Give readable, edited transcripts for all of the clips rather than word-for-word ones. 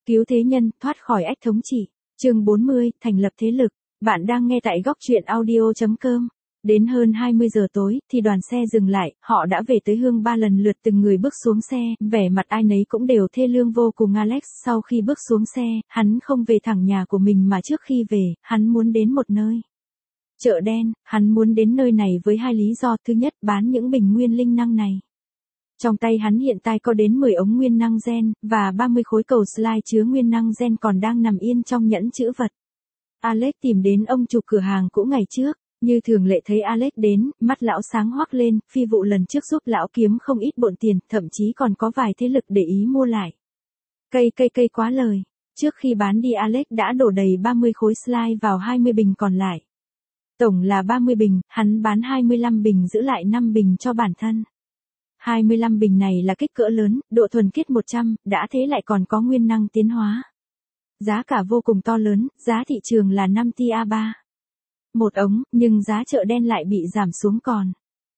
Cứu thế nhân, thoát khỏi ách thống trị. Chương 40, thành lập thế lực. Bạn đang nghe tại góc truyện audio.com. Đến hơn 20 giờ tối, thì đoàn xe dừng lại, họ đã về tới Hương Ba lần lượt từng người bước xuống xe, vẻ mặt ai nấy cũng đều thê lương vô cùng. Alex sau khi bước xuống xe, hắn không về thẳng nhà của mình mà trước khi về, hắn muốn đến một nơi. Chợ đen, hắn muốn đến nơi này với hai lý do. Thứ nhất, bán những bình nguyên linh năng này. Trong tay hắn hiện tại có đến 10 ống nguyên năng gen, và 30 khối cầu slide chứa nguyên năng gen còn đang nằm yên trong nhẫn chữ vật. Alex tìm đến ông chủ cửa hàng cũ ngày trước, như thường lệ thấy Alex đến, mắt lão sáng hoắc lên, phi vụ lần trước giúp lão kiếm không ít bộn tiền, thậm chí còn có vài thế lực để ý mua lại. Cây quá lời, trước khi bán đi Alex đã đổ đầy 30 khối slide vào 20 bình còn lại. Tổng là 30 bình, hắn bán 25 bình giữ lại 5 bình cho bản thân. 25 bình này là kích cỡ lớn, độ thuần khiết 100, đã thế lại còn có nguyên năng tiến hóa. Giá cả vô cùng to lớn, giá thị trường là 5 tia 3. Một ống, nhưng giá chợ đen lại bị giảm xuống còn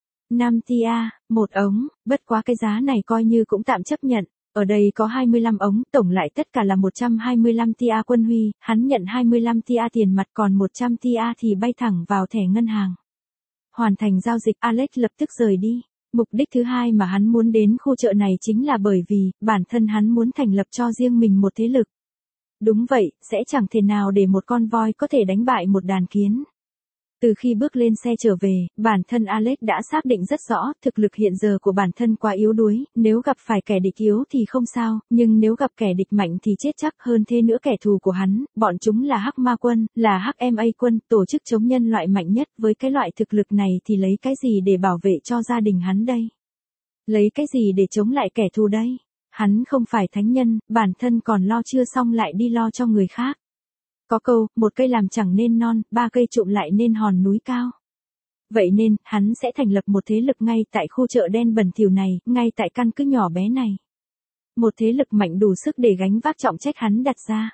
5 tia, một ống, bất quá cái giá này coi như cũng tạm chấp nhận. Ở đây có 25 ống, tổng lại tất cả là 125 tia quân huy, hắn nhận 25 tia tiền mặt còn 100 tia thì bay thẳng vào thẻ ngân hàng. Hoàn thành giao dịch, Alex lập tức rời đi. Mục đích thứ hai mà hắn muốn đến khu chợ này chính là bởi vì, bản thân hắn muốn thành lập cho riêng mình một thế lực. Đúng vậy, sẽ chẳng thể nào để một con voi có thể đánh bại một đàn kiến. Từ khi bước lên xe trở về, bản thân Alex đã xác định rất rõ, thực lực hiện giờ của bản thân quá yếu đuối, nếu gặp phải kẻ địch yếu thì không sao, nhưng nếu gặp kẻ địch mạnh thì chết chắc. Hơn thế nữa, kẻ thù của hắn, bọn chúng là Hắc Ma Quân, là HMA Quân, tổ chức chống nhân loại mạnh nhất. Với cái loại thực lực này thì lấy cái gì để bảo vệ cho gia đình hắn đây? Lấy cái gì để chống lại kẻ thù đây? Hắn không phải thánh nhân, bản thân còn lo chưa xong lại đi lo cho người khác. Có câu, một cây làm chẳng nên non, ba cây trụm lại nên hòn núi cao. Vậy nên, hắn sẽ thành lập một thế lực ngay tại khu chợ đen bẩn thỉu này, ngay tại căn cứ nhỏ bé này. Một thế lực mạnh đủ sức để gánh vác trọng trách hắn đặt ra.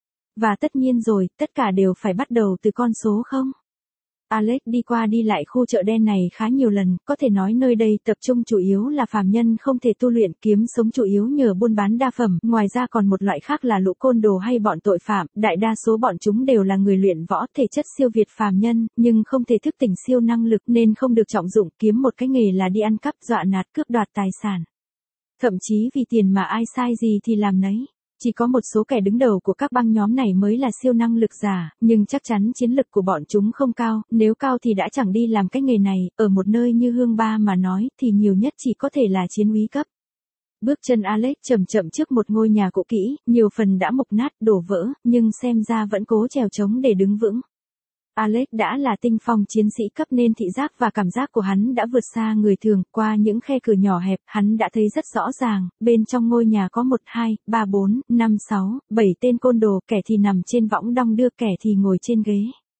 Và tất nhiên rồi, tất cả đều phải bắt đầu từ con số không. Alex đi qua đi lại khu chợ đen này khá nhiều lần, có thể nói nơi đây tập trung chủ yếu là phàm nhân không thể tu luyện, kiếm sống chủ yếu nhờ buôn bán đa phẩm, ngoài ra còn một loại khác là lũ côn đồ hay bọn tội phạm, đại đa số bọn chúng đều là người luyện võ, thể chất siêu việt phàm nhân, nhưng không thể thức tỉnh siêu năng lực nên không được trọng dụng, kiếm một cái nghề là đi ăn cắp, dọa nạt, cướp đoạt tài sản. Thậm chí vì tiền mà ai sai gì thì làm nấy. Chỉ có một số kẻ đứng đầu của các băng nhóm này mới là siêu năng lực giả, nhưng chắc chắn chiến lực của bọn chúng không cao, nếu cao thì đã chẳng đi làm cái nghề này. Ở một nơi như Hương Ba mà nói thì nhiều nhất chỉ có thể là chiến úy cấp. Bước chân Alex chậm chậm trước một ngôi nhà cũ kỹ, nhiều phần đã mục nát, đổ vỡ, nhưng xem ra vẫn cố trèo trống để đứng vững. Alex đã là tinh phong chiến sĩ cấp nên thị giác và cảm giác của hắn đã vượt xa người thường. Qua những khe cửa nhỏ hẹp, hắn đã thấy rất rõ ràng, bên trong ngôi nhà có 1, 2, 3, 4, 5, 6, 7 tên côn đồ, kẻ thì nằm trên võng đong đưa, kẻ thì ngồi trên ghế.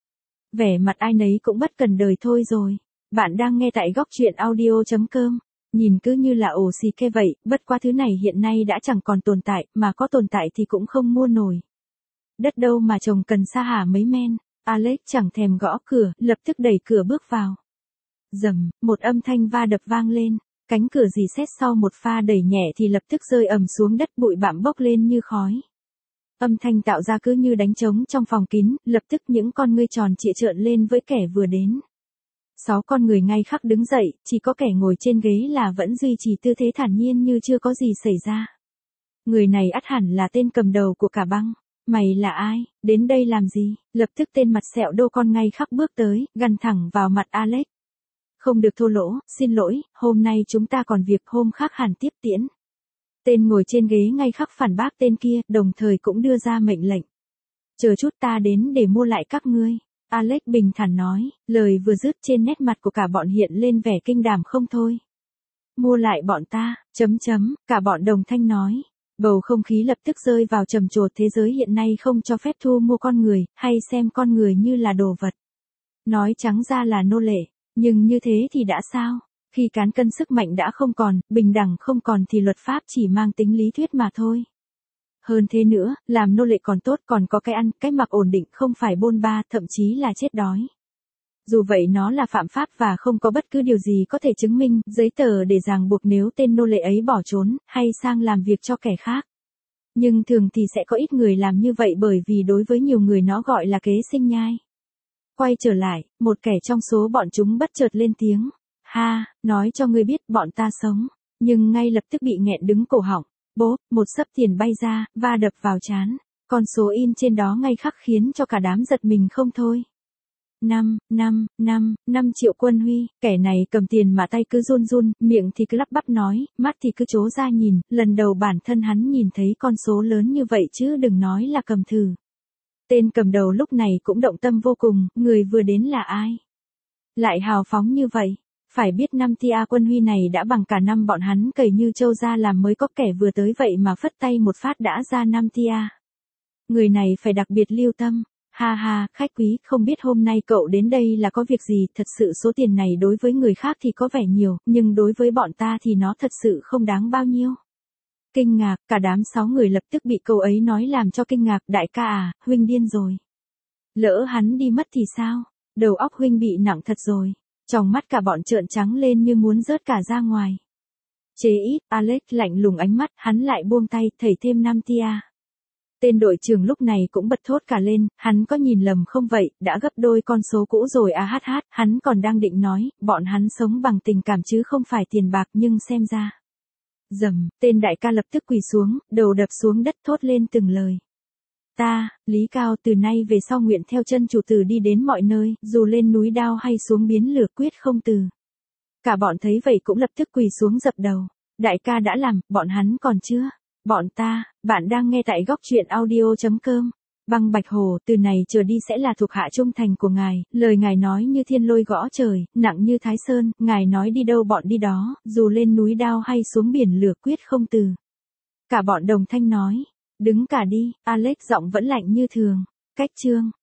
Vẻ mặt ai nấy cũng bất cần đời thôi rồi. Bạn đang nghe tại góc truyện audio.com. Nhìn cứ như là ổ xì ke vậy, bất qua thứ này hiện nay đã chẳng còn tồn tại, mà có tồn tại thì cũng không mua nổi. Đất đâu mà trồng cần sa hả mấy men. Alex chẳng thèm gõ cửa, lập tức đẩy cửa bước vào. Rầm, một âm thanh va đập vang lên, cánh cửa rì sét sau một pha đẩy nhẹ thì lập tức rơi ầm xuống đất, bụi bặm bốc lên như khói. Âm thanh tạo ra cứ như đánh trống trong phòng kín, lập tức những con ngươi tròn trịa trợn lên với kẻ vừa đến. 6 con người ngay khắc đứng dậy, chỉ có kẻ ngồi trên ghế là vẫn duy trì tư thế thản nhiên như chưa có gì xảy ra. Người này ắt hẳn là tên cầm đầu của cả băng. Mày là ai, đến đây làm gì? Lập tức tên mặt sẹo đô con ngay khắc bước tới, gằn thẳng vào mặt Alex. Không được thô lỗ, xin lỗi, hôm nay chúng ta còn việc, hôm khác hẳn tiếp tiễn. Tên ngồi trên ghế ngay khắc phản bác tên kia, đồng thời cũng đưa ra mệnh lệnh. Chờ chút, ta đến để mua lại các ngươi. Alex bình thản nói, lời vừa dứt trên nét mặt của cả bọn hiện lên vẻ kinh đảm không thôi. Mua lại bọn ta, cả bọn đồng thanh nói. Bầu không khí lập tức rơi vào trầm trồ. Thế giới hiện nay không cho phép thu mua con người, hay xem con người như là đồ vật. Nói trắng ra là nô lệ, nhưng như thế thì đã sao? Khi cán cân sức mạnh đã không còn, bình đẳng không còn thì luật pháp chỉ mang tính lý thuyết mà thôi. Hơn thế nữa, làm nô lệ còn tốt, còn có cái ăn, cái mặc ổn định, không phải bôn ba, thậm chí là chết đói. Dù vậy nó là phạm pháp và không có bất cứ điều gì có thể chứng minh, giấy tờ để ràng buộc nếu tên nô lệ ấy bỏ trốn, hay sang làm việc cho kẻ khác. Nhưng thường thì sẽ có ít người làm như vậy bởi vì đối với nhiều người nó gọi là kế sinh nhai. Quay trở lại, một kẻ trong số bọn chúng bất chợt lên tiếng. Ha, nói cho ngươi biết bọn ta sống. Nhưng ngay lập tức bị nghẹn đứng cổ họng. Bốp, một xấp tiền bay ra, va đập vào trán. Con số in trên đó ngay khắc khiến cho cả đám giật mình không thôi. 5 triệu quân huy, kẻ này cầm tiền mà tay cứ run run, miệng thì cứ lắp bắp nói, mắt thì cứ trố ra nhìn, lần đầu bản thân hắn nhìn thấy con số lớn như vậy chứ đừng nói là cầm thử. Tên cầm đầu lúc này cũng động tâm vô cùng, người vừa đến là ai? Lại hào phóng như vậy, phải biết 5 tia quân huy này đã bằng cả năm bọn hắn cày như trâu ra làm mới có kẻ vừa tới vậy mà phất tay một phát đã ra 5 tia. Người này phải đặc biệt lưu tâm. Ha ha, khách quý, không biết hôm nay cậu đến đây là có việc gì, thật sự số tiền này đối với người khác thì có vẻ nhiều, nhưng đối với bọn ta thì nó thật sự không đáng bao nhiêu. Kinh ngạc, cả đám 6 người lập tức bị câu ấy nói làm cho kinh ngạc, đại ca à, huynh điên rồi. Lỡ hắn đi mất thì sao? Đầu óc huynh bị nặng thật rồi. Trong mắt cả bọn trợn trắng lên như muốn rớt cả ra ngoài. Chế ít, Alex lạnh lùng ánh mắt, hắn lại buông tay, thảy thêm 5 tia. Tên đội trưởng lúc này cũng bật thốt cả lên, hắn có nhìn lầm không vậy, đã gấp đôi con số cũ rồi à hát, hắn còn đang định nói, bọn hắn sống bằng tình cảm chứ không phải tiền bạc nhưng xem ra. Dầm, tên đại ca lập tức quỳ xuống, đầu đập xuống đất thốt lên từng lời. Ta, Lý Cao từ nay về sau nguyện theo chân chủ tử đi đến mọi nơi, dù lên núi đao hay xuống biến lửa quyết không từ. Cả bọn thấy vậy cũng lập tức quỳ xuống dập đầu. Đại ca đã làm, bọn hắn còn chưa. Bọn ta, bạn đang nghe tại góc truyện audio.com. Băng Bạch Hồ từ này trở đi sẽ là thuộc hạ trung thành của ngài, lời ngài nói như thiên lôi gõ trời, nặng như Thái Sơn, ngài nói đi đâu bọn đi đó, dù lên núi đao hay xuống biển lửa quyết không từ. Cả bọn đồng thanh nói, đứng cả đi, Alex giọng vẫn lạnh như thường, cách chương.